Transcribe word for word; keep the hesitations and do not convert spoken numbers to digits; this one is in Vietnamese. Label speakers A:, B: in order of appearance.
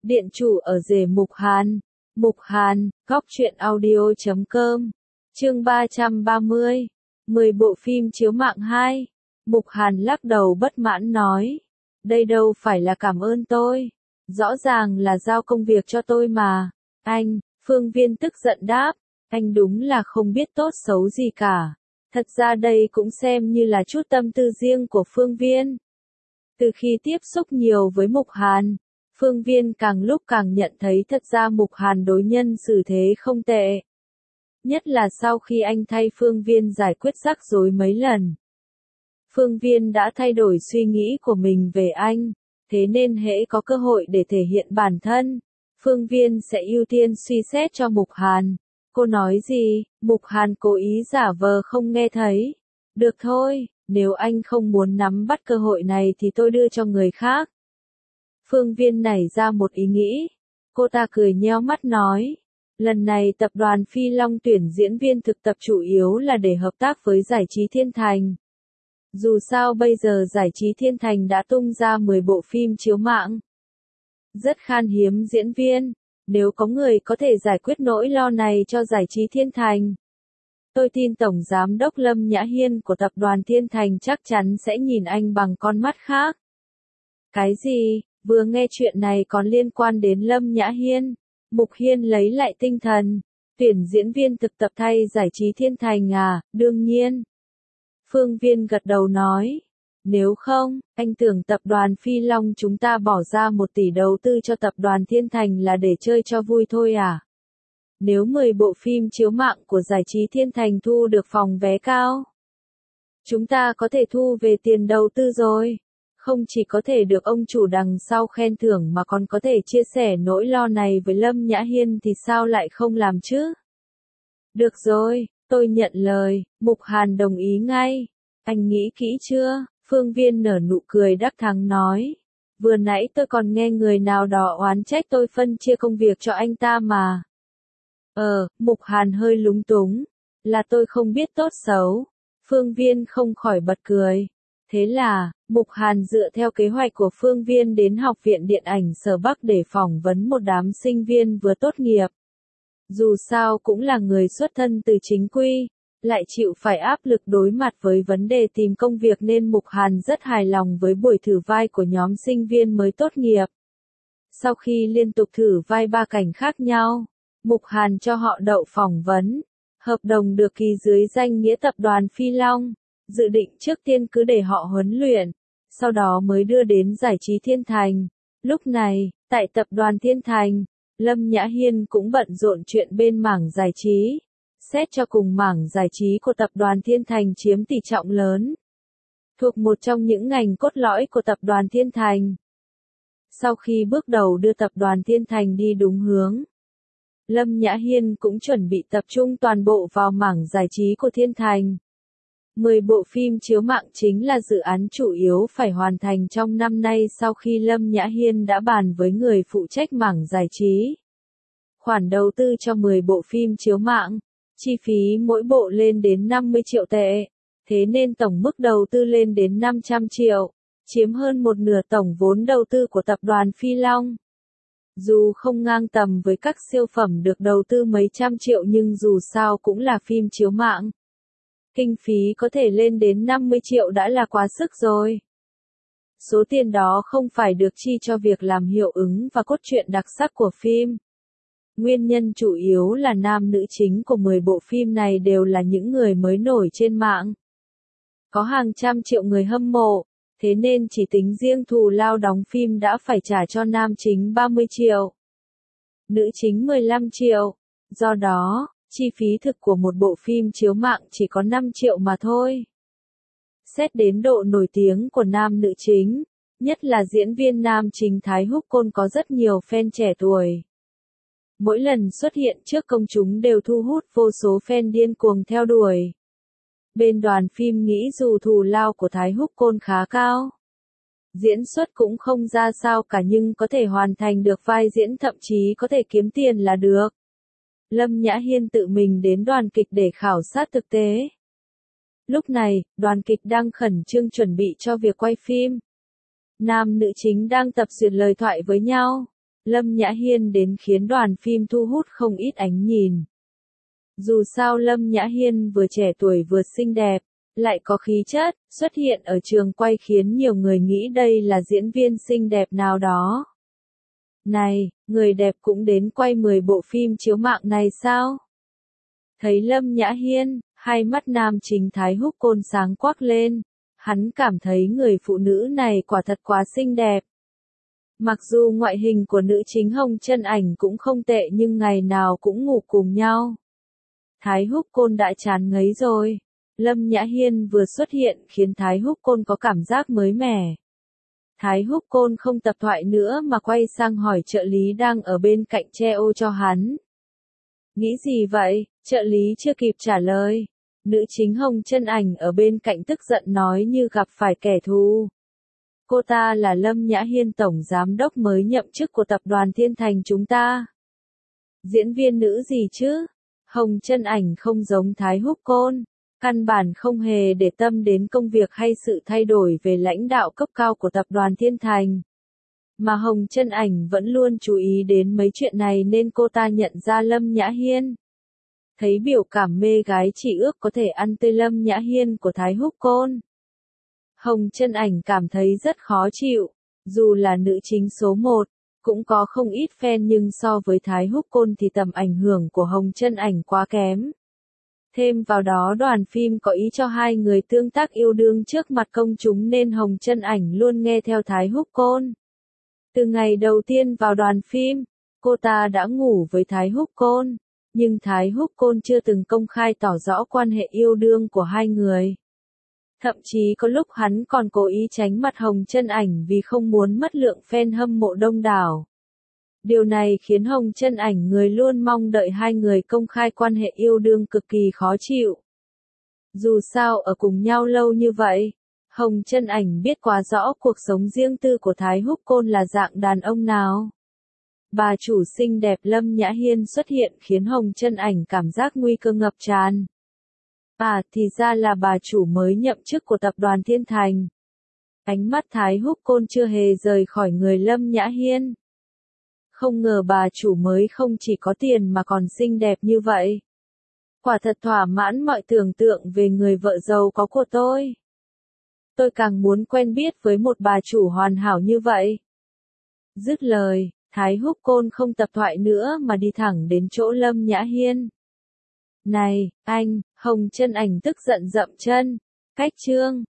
A: Điện chủ ở rể Mục Hàn. Mục Hàn, góc truyện audio chấm com. Chương ba trăm ba mươi. mười bộ phim chiếu mạng hai. Mục Hàn lắc đầu bất mãn nói. Đây đâu phải là cảm ơn tôi. Rõ ràng là giao công việc cho tôi mà. Anh, Phương Viên tức giận đáp. Anh đúng là không biết tốt xấu gì cả. Thật ra đây cũng xem như là chút tâm tư riêng của Phương Viên. Từ khi tiếp xúc nhiều với Mục Hàn, Phương Viên càng lúc càng nhận thấy thật ra Mục Hàn đối nhân xử thế không tệ. Nhất là sau khi anh thay Phương Viên giải quyết rắc rối mấy lần. Phương Viên đã thay đổi suy nghĩ của mình về anh, thế nên hễ có cơ hội để thể hiện bản thân, Phương Viên sẽ ưu tiên suy xét cho Mục Hàn. Cô nói gì? Mục Hàn cố ý giả vờ không nghe thấy. Được thôi, nếu anh không muốn nắm bắt cơ hội này thì tôi đưa cho người khác. Phương Viên nảy ra một ý nghĩ. Cô ta cười nheo mắt nói. Lần này tập đoàn Phi Long tuyển diễn viên thực tập chủ yếu là để hợp tác với Giải trí Thiên Thành. Dù sao bây giờ Giải trí Thiên Thành đã tung ra mười bộ phim chiếu mạng. Rất khan hiếm diễn viên. Nếu có người có thể giải quyết nỗi lo này cho Giải trí Thiên Thành, tôi tin Tổng Giám đốc Lâm Nhã Hiên của tập đoàn Thiên Thành chắc chắn sẽ nhìn anh bằng con mắt khác. Cái gì? Vừa nghe chuyện này còn liên quan đến Lâm Nhã Hiên. Mục Hiên lấy lại tinh thần. Tuyển diễn viên thực tập thay Giải trí Thiên Thành à? Đương nhiên. Phương Viên gật đầu nói. Nếu không, anh tưởng tập đoàn Phi Long chúng ta bỏ ra một tỷ đầu tư cho tập đoàn Thiên Thành là để chơi cho vui thôi à? Nếu mười bộ phim chiếu mạng của Giải trí Thiên Thành thu được phòng vé cao, chúng ta có thể thu về tiền đầu tư rồi. Không chỉ có thể được ông chủ đằng sau khen thưởng mà còn có thể chia sẻ nỗi lo này với Lâm Nhã Hiên thì sao lại không làm chứ? Được rồi, tôi nhận lời. Mục Hàn đồng ý ngay. Anh nghĩ kỹ chưa? Phương Viên nở nụ cười đắc thắng nói. Vừa nãy tôi còn nghe người nào đó oán trách tôi phân chia công việc cho anh ta mà. Ờ, Mục Hàn hơi lúng túng. Là tôi không biết tốt xấu. Phương Viên không khỏi bật cười. Thế là, Mục Hàn dựa theo kế hoạch của Phương Viên đến Học viện Điện ảnh Sở Bắc để phỏng vấn một đám sinh viên vừa tốt nghiệp. Dù sao cũng là người xuất thân từ chính quy, lại chịu phải áp lực đối mặt với vấn đề tìm công việc nên Mục Hàn rất hài lòng với buổi thử vai của nhóm sinh viên mới tốt nghiệp. Sau khi liên tục thử vai ba cảnh khác nhau, Mục Hàn cho họ đậu phỏng vấn. Hợp đồng được ký dưới danh nghĩa tập đoàn Phi Long. Dự định trước tiên cứ để họ huấn luyện, sau đó mới đưa đến Giải trí Thiên Thành. Lúc này, tại tập đoàn Thiên Thành, Lâm Nhã Hiên cũng bận rộn chuyện bên mảng giải trí. Xét cho cùng mảng giải trí của tập đoàn Thiên Thành chiếm tỷ trọng lớn. Thuộc một trong những ngành cốt lõi của tập đoàn Thiên Thành. Sau khi bước đầu đưa tập đoàn Thiên Thành đi đúng hướng, Lâm Nhã Hiên cũng chuẩn bị tập trung toàn bộ vào mảng giải trí của Thiên Thành. mười bộ phim chiếu mạng chính là dự án chủ yếu phải hoàn thành trong năm nay sau khi Lâm Nhã Hiên đã bàn với người phụ trách mảng giải trí. Khoản đầu tư cho mười bộ phim chiếu mạng, chi phí mỗi bộ lên đến năm mươi triệu tệ, thế nên tổng mức đầu tư lên đến năm trăm triệu, chiếm hơn một nửa tổng vốn đầu tư của tập đoàn Phi Long. Dù không ngang tầm với các siêu phẩm được đầu tư mấy trăm triệu nhưng dù sao cũng là phim chiếu mạng. Kinh phí có thể lên đến năm mươi triệu đã là quá sức rồi. Số tiền đó không phải được chi cho việc làm hiệu ứng và cốt truyện đặc sắc của phim. Nguyên nhân chủ yếu là nam nữ chính của mười bộ phim này đều là những người mới nổi trên mạng. Có hàng trăm triệu người hâm mộ, thế nên chỉ tính riêng thù lao đóng phim đã phải trả cho nam chính ba mươi triệu. Nữ chính mười lăm triệu. Do đó, chi phí thực của một bộ phim chiếu mạng chỉ có năm triệu mà thôi. Xét đến độ nổi tiếng của nam nữ chính, nhất là diễn viên nam chính Thái Húc Côn có rất nhiều fan trẻ tuổi. Mỗi lần xuất hiện trước công chúng đều thu hút vô số fan điên cuồng theo đuổi. Bên đoàn phim nghĩ dù thù lao của Thái Húc Côn khá cao, diễn xuất cũng không ra sao cả nhưng có thể hoàn thành được vai diễn thậm chí có thể kiếm tiền là được. Lâm Nhã Hiên tự mình đến đoàn kịch để khảo sát thực tế. Lúc này, đoàn kịch đang khẩn trương chuẩn bị cho việc quay phim. Nam nữ chính đang tập duyệt lời thoại với nhau. Lâm Nhã Hiên đến khiến đoàn phim thu hút không ít ánh nhìn. Dù sao Lâm Nhã Hiên vừa trẻ tuổi vừa xinh đẹp, lại có khí chất, xuất hiện ở trường quay khiến nhiều người nghĩ đây là diễn viên xinh đẹp nào đó. Này, người đẹp cũng đến quay mười bộ phim chiếu mạng này sao? Thấy Lâm Nhã Hiên, hai mắt nam chính Thái Húc Côn sáng quắc lên, hắn cảm thấy người phụ nữ này quả thật quá xinh đẹp. Mặc dù ngoại hình của nữ chính Hồng Chân Ảnh cũng không tệ nhưng ngày nào cũng ngủ cùng nhau. Thái Húc Côn đã chán ngấy rồi. Lâm Nhã Hiên vừa xuất hiện khiến Thái Húc Côn có cảm giác mới mẻ. Thái Húc Côn không tập thoại nữa mà quay sang hỏi trợ lý đang ở bên cạnh che ô cho hắn. Nghĩ gì vậy? Trợ lý chưa kịp trả lời. Nữ chính Hồng Chân Ảnh ở bên cạnh tức giận nói như gặp phải kẻ thù. Cô ta là Lâm Nhã Hiên tổng giám đốc mới nhậm chức của tập đoàn Thiên Thành chúng ta. Diễn viên nữ gì chứ? Hồng Chân Ảnh không giống Thái Húc Côn, căn bản không hề để tâm đến công việc hay sự thay đổi về lãnh đạo cấp cao của tập đoàn Thiên Thành. Mà Hồng Chân Ảnh vẫn luôn chú ý đến mấy chuyện này nên cô ta nhận ra Lâm Nhã Hiên. Thấy biểu cảm mê gái chỉ ước có thể ăn tươi Lâm Nhã Hiên của Thái Húc Côn. Hồng Chân Ảnh cảm thấy rất khó chịu, dù là nữ chính số một, cũng có không ít fan nhưng so với Thái Húc Côn thì tầm ảnh hưởng của Hồng Chân Ảnh quá kém. Thêm vào đó đoàn phim có ý cho hai người tương tác yêu đương trước mặt công chúng nên Hồng Chân Ảnh luôn nghe theo Thái Húc Côn. Từ ngày đầu tiên vào đoàn phim, cô ta đã ngủ với Thái Húc Côn, nhưng Thái Húc Côn chưa từng công khai tỏ rõ quan hệ yêu đương của hai người. Thậm chí có lúc hắn còn cố ý tránh mặt Hồng Chân Ảnh vì không muốn mất lượng fan hâm mộ đông đảo. Điều này khiến Hồng Chân Ảnh người luôn mong đợi hai người công khai quan hệ yêu đương cực kỳ khó chịu. Dù sao ở cùng nhau lâu như vậy, Hồng Chân Ảnh biết quá rõ cuộc sống riêng tư của Thái Húc Côn là dạng đàn ông nào. Bà chủ xinh đẹp Lâm Nhã Hiên xuất hiện khiến Hồng Chân Ảnh cảm giác nguy cơ ngập tràn. À thì ra là bà chủ mới nhậm chức của tập đoàn Thiên Thành. Ánh mắt Thái Húc Côn chưa hề rời khỏi người Lâm Nhã Hiên. Không ngờ bà chủ mới không chỉ có tiền mà còn xinh đẹp như vậy. Quả thật thỏa mãn mọi tưởng tượng về người vợ giàu có của tôi. Tôi càng muốn quen biết với một bà chủ hoàn hảo như vậy. Dứt lời, Thái Húc Côn không tập thoại nữa mà đi thẳng đến chỗ Lâm Nhã Hiên. Này, anh, Hồng Chân Ảnh tức giận dậm chân. Cách chương